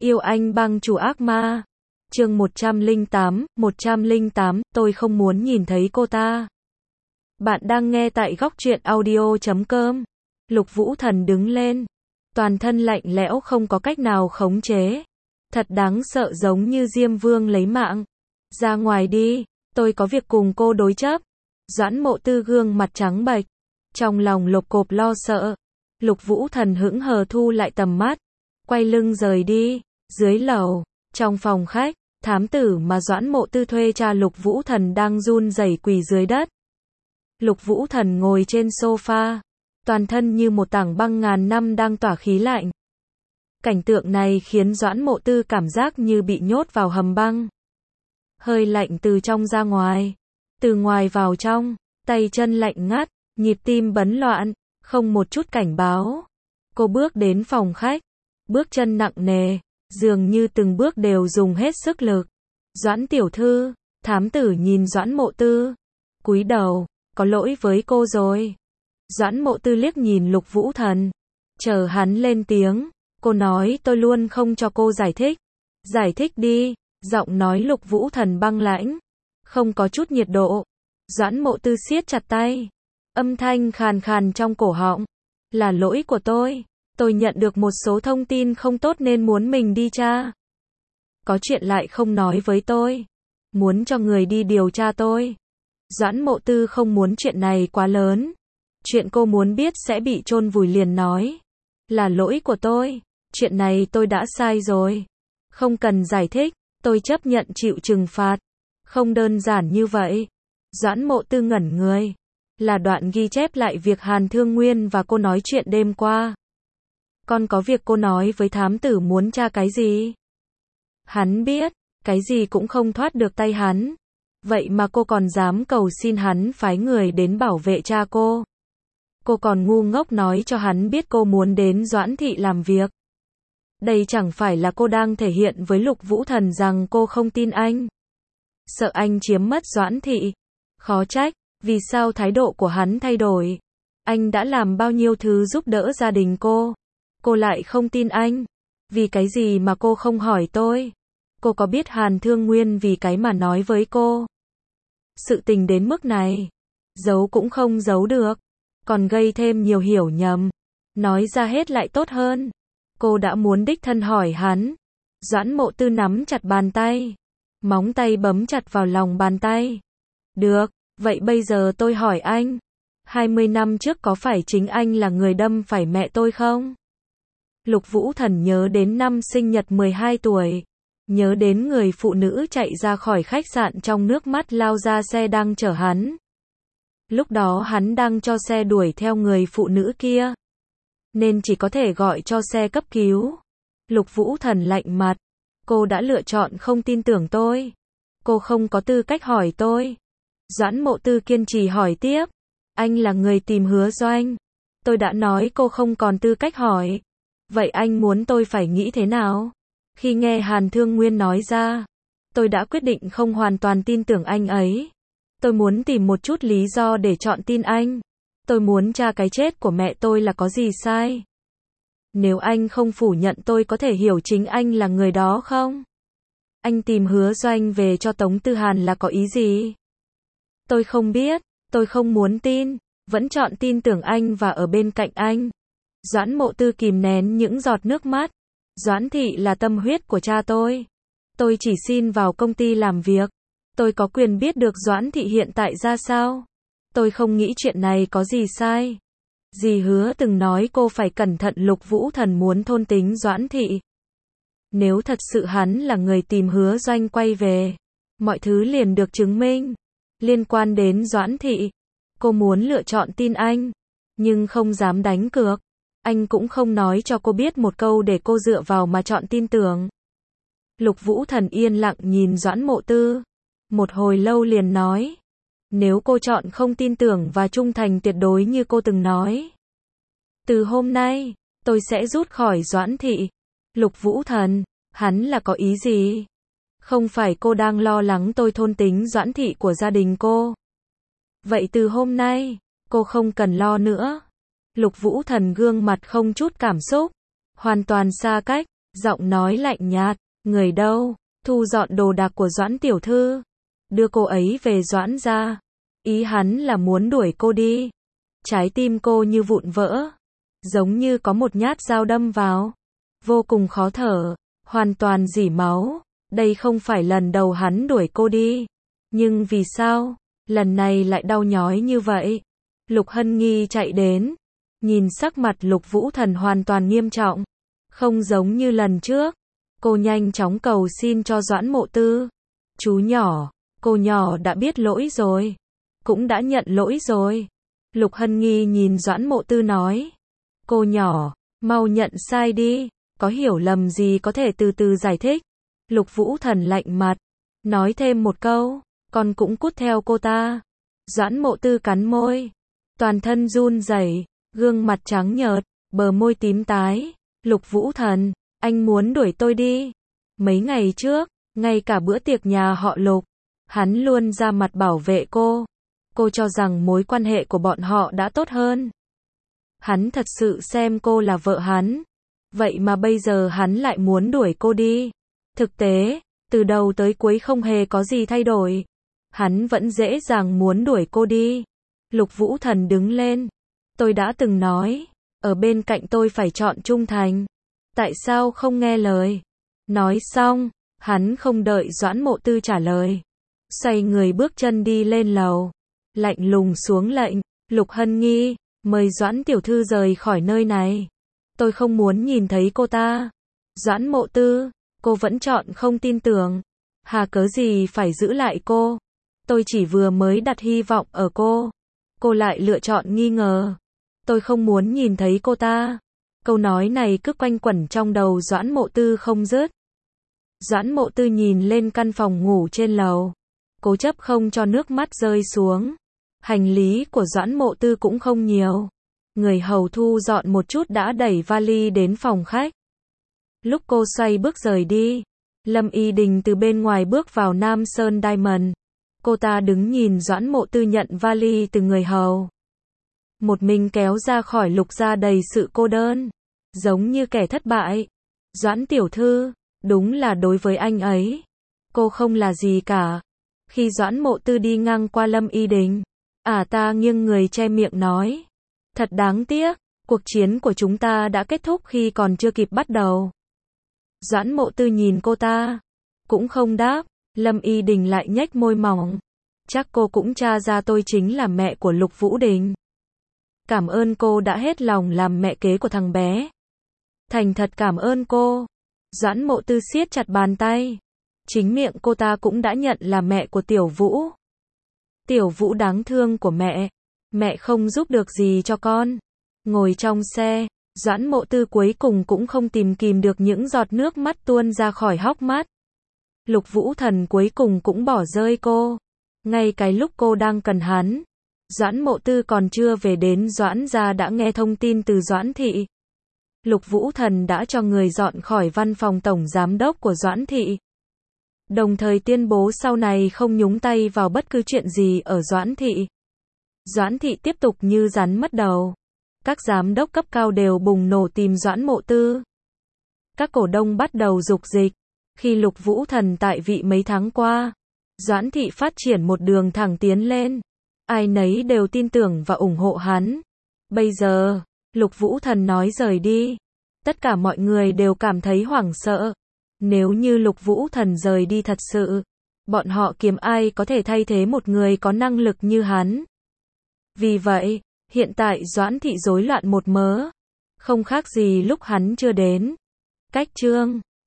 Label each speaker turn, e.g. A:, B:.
A: Yêu anh bang chủ ác ma. Chương 108, tôi không muốn nhìn thấy cô ta. Bạn đang nghe tại góc truyện audio.com. Lục Vũ Thần đứng lên, toàn thân lạnh lẽo không có cách nào khống chế. Thật đáng sợ, giống như Diêm Vương lấy mạng. Ra ngoài đi, tôi có việc cùng cô đối chấp. Doãn Mộ Tư gương mặt trắng bệch, trong lòng lộp cộp lo sợ. Lục Vũ Thần hững hờ thu lại tầm mắt, quay lưng rời đi. Dưới lầu, trong phòng khách, thám tử mà Doãn Mộ Tư thuê cha Lục Vũ Thần đang run rẩy quỳ dưới đất. Lục Vũ Thần ngồi trên sofa, toàn thân như một tảng băng ngàn năm đang tỏa khí lạnh. Cảnh tượng này khiến Doãn Mộ Tư cảm giác như bị nhốt vào hầm băng. Hơi lạnh từ trong ra ngoài, từ ngoài vào trong, tay chân lạnh ngắt, nhịp tim bấn loạn, không một chút cảnh báo. Cô bước đến phòng khách, bước chân nặng nề, dường như từng bước đều dùng hết sức lực. Doãn tiểu thư, thám tử nhìn Doãn Mộ Tư, cúi đầu, có lỗi với cô rồi. Doãn Mộ Tư liếc nhìn Lục Vũ Thần, chờ hắn lên tiếng. Cô nói tôi luôn không cho cô giải thích. Giải thích đi. Giọng nói Lục Vũ Thần băng lãnh, không có chút nhiệt độ. Doãn Mộ Tư siết chặt tay, âm thanh khàn khàn trong cổ họng. Là lỗi của tôi nhận được một số thông tin không tốt nên muốn mình đi tra. Có chuyện lại không nói với tôi, muốn cho người đi điều tra tôi. Doãn Mộ Tư không muốn chuyện này quá lớn. Chuyện cô muốn biết sẽ bị chôn vùi liền nói. Là lỗi của tôi, chuyện này tôi đã sai rồi. Không cần giải thích, tôi chấp nhận chịu trừng phạt. Không đơn giản như vậy. Doãn Mộ Tư ngẩn người. Là đoạn ghi chép lại việc Hàn Thương Nguyên và cô nói chuyện đêm qua. Còn có việc cô nói với thám tử muốn tra cái gì? Hắn biết, cái gì cũng không thoát được tay hắn. Vậy mà cô còn dám cầu xin hắn phái người đến bảo vệ cha cô. Cô còn ngu ngốc nói cho hắn biết cô muốn đến Doãn thị làm việc. Đây chẳng phải là cô đang thể hiện với Lục Vũ Thần rằng cô không tin anh. Sợ anh chiếm mất Doãn thị. Khó trách, vì sao thái độ của hắn thay đổi. Anh đã làm bao nhiêu thứ giúp đỡ gia đình cô. Cô lại không tin anh. Vì cái gì mà cô không hỏi tôi? Cô có biết Hàn Thương Nguyên vì cái mà nói với cô? Sự tình đến mức này, giấu cũng không giấu được, còn gây thêm nhiều hiểu nhầm. Nói ra hết lại tốt hơn. Cô đã muốn đích thân hỏi hắn. Doãn Mộ Tư nắm chặt bàn tay, móng tay bấm chặt vào lòng bàn tay. Được, vậy bây giờ tôi hỏi anh, 20 năm trước có phải chính anh là người đâm phải mẹ tôi không? Lục Vũ Thần nhớ đến năm sinh nhật 12 tuổi, nhớ đến người phụ nữ chạy ra khỏi khách sạn trong nước mắt lao ra xe đang chở hắn. Lúc đó hắn đang cho xe đuổi theo người phụ nữ kia, nên chỉ có thể gọi cho xe cấp cứu. Lục Vũ Thần lạnh mặt. Cô đã lựa chọn không tin tưởng tôi. Cô không có tư cách hỏi tôi. Doãn Mộ Tư kiên trì hỏi tiếp. Anh là người tìm Hứa Doanh. Tôi đã nói cô không còn tư cách hỏi. Vậy anh muốn tôi phải nghĩ thế nào? Khi nghe Hàn Thương Nguyên nói ra, tôi đã quyết định không hoàn toàn tin tưởng anh ấy. Tôi muốn tìm một chút lý do để chọn tin anh. Tôi muốn tra cái chết của mẹ tôi là có gì sai. Nếu anh không phủ nhận tôi có thể hiểu chính anh là người đó không? Anh tìm Hứa Doanh về cho Tống Tư Hàn là có ý gì? Tôi không biết, tôi không muốn tin, vẫn chọn tin tưởng anh và ở bên cạnh anh. Doãn Mộ Tư kìm nén những giọt nước mắt. Doãn thị là tâm huyết của cha tôi. Tôi chỉ xin vào công ty làm việc. Tôi có quyền biết được Doãn thị hiện tại ra sao. Tôi không nghĩ chuyện này có gì sai. Dì Hứa từng nói cô phải cẩn thận. Lục Vũ Thần muốn thôn tính Doãn thị. Nếu thật sự hắn là người tìm Hứa Doanh quay về, mọi thứ liền được chứng minh. Liên quan đến Doãn thị, cô muốn lựa chọn tin anh, nhưng không dám đánh cược. Anh cũng không nói cho cô biết một câu để cô dựa vào mà chọn tin tưởng. Lục Vũ Thần yên lặng nhìn Doãn Mộ Tư. Một hồi lâu liền nói. Nếu cô chọn không tin tưởng và trung thành tuyệt đối như cô từng nói, từ hôm nay, tôi sẽ rút khỏi Doãn thị. Lục Vũ Thần, hắn là có ý gì? Không phải cô đang lo lắng tôi thôn tính Doãn thị của gia đình cô? Vậy từ hôm nay, cô không cần lo nữa. Lục Vũ Thần gương mặt không chút cảm xúc, hoàn toàn xa cách. Giọng nói lạnh nhạt, người đâu? Thu dọn đồ đạc của Doãn tiểu thư, đưa cô ấy về Doãn gia. Ý hắn là muốn đuổi cô đi. Trái tim cô như vụn vỡ, giống như có một nhát dao đâm vào, vô cùng khó thở, hoàn toàn rỉ máu. Đây không phải lần đầu hắn đuổi cô đi, nhưng vì sao lần này lại đau nhói như vậy? Lục Hân Nghi chạy đến, nhìn sắc mặt Lục Vũ Thần hoàn toàn nghiêm trọng, không giống như lần trước. Cô nhanh chóng cầu xin cho Doãn Mộ Tư. Chú nhỏ, cô nhỏ đã biết lỗi rồi, cũng đã nhận lỗi rồi. Lục Hân Nghi nhìn Doãn Mộ Tư nói, cô nhỏ, mau nhận sai đi, có hiểu lầm gì có thể từ từ giải thích. Lục Vũ Thần lạnh mặt, nói thêm một câu, con cũng cút theo cô ta. Doãn Mộ Tư cắn môi, toàn thân run rẩy, gương mặt trắng nhợt, bờ môi tím tái. Lục Vũ Thần, anh muốn đuổi tôi đi. Mấy ngày trước, ngay cả bữa tiệc nhà họ Lục, hắn luôn ra mặt bảo vệ cô. Cô cho rằng mối quan hệ của bọn họ đã tốt hơn. Hắn thật sự xem cô là vợ hắn. Vậy mà bây giờ hắn lại muốn đuổi cô đi. Thực tế, từ đầu tới cuối không hề có gì thay đổi. Hắn vẫn dễ dàng muốn đuổi cô đi. Lục Vũ Thần đứng lên. Tôi đã từng nói, ở bên cạnh tôi phải chọn trung thành. Tại sao không nghe lời? Nói xong, hắn không đợi Doãn Mộ Tư trả lời. Xoay người bước chân đi lên lầu. Lạnh lùng xuống lệnh, Lục Hân Nghi, mời Doãn tiểu thư rời khỏi nơi này. Tôi không muốn nhìn thấy cô ta. Doãn Mộ Tư, cô vẫn chọn không tin tưởng. Hà cớ gì phải giữ lại cô? Tôi chỉ vừa mới đặt hy vọng ở cô. Cô lại lựa chọn nghi ngờ. Tôi không muốn nhìn thấy cô ta. Câu nói này cứ quanh quẩn trong đầu Doãn Mộ Tư không dứt. Doãn Mộ Tư nhìn lên căn phòng ngủ trên lầu, cố chấp không cho nước mắt rơi xuống. Hành lý của Doãn Mộ Tư cũng không nhiều. Người hầu thu dọn một chút đã đẩy vali đến phòng khách. Lúc cô xoay bước rời đi, Lâm Y Đình từ bên ngoài bước vào Nam Sơn Diamond. Cô ta đứng nhìn Doãn Mộ Tư nhận vali từ người hầu. Một mình kéo ra khỏi Lục gia đầy sự cô đơn, giống như kẻ thất bại. Doãn tiểu thư, đúng là đối với anh ấy, cô không là gì cả. Khi Doãn Mộ Tư đi ngang qua Lâm Y Đình, ta nghiêng người che miệng nói, thật đáng tiếc, cuộc chiến của chúng ta đã kết thúc khi còn chưa kịp bắt đầu. Doãn Mộ Tư nhìn cô ta, cũng không đáp. Lâm Y Đình lại nhếch môi mỏng, chắc cô cũng tra ra tôi chính là mẹ của Lục Vũ Đình. Cảm ơn cô đã hết lòng làm mẹ kế của thằng bé. Thành thật cảm ơn cô. Doãn Mộ Tư siết chặt bàn tay. Chính miệng cô ta cũng đã nhận là mẹ của Tiểu Vũ. Tiểu Vũ đáng thương của mẹ. Mẹ không giúp được gì cho con. Ngồi trong xe, Doãn Mộ Tư cuối cùng cũng không tìm kìm được những giọt nước mắt tuôn ra khỏi hốc mắt. Lục Vũ Thần cuối cùng cũng bỏ rơi cô. Ngay cái lúc cô đang cần hắn. Doãn Mộ Tư còn chưa về đến Doãn gia đã nghe thông tin từ Doãn thị. Lục Vũ Thần đã cho người dọn khỏi văn phòng tổng giám đốc của Doãn thị. Đồng thời tuyên bố sau này không nhúng tay vào bất cứ chuyện gì ở Doãn thị. Doãn thị tiếp tục như rắn mất đầu. Các giám đốc cấp cao đều bùng nổ tìm Doãn Mộ Tư. Các cổ đông bắt đầu dục dịch. Khi Lục Vũ Thần tại vị mấy tháng qua, Doãn thị phát triển một đường thẳng tiến lên. Ai nấy đều tin tưởng và ủng hộ hắn. Bây giờ, Lục Vũ Thần nói rời đi. Tất cả mọi người đều cảm thấy hoảng sợ. Nếu như Lục Vũ Thần rời đi thật sự, bọn họ kiếm ai có thể thay thế một người có năng lực như hắn. Vì vậy, hiện tại Doãn thị rối loạn một mớ. Không khác gì lúc hắn chưa đến. Cách chương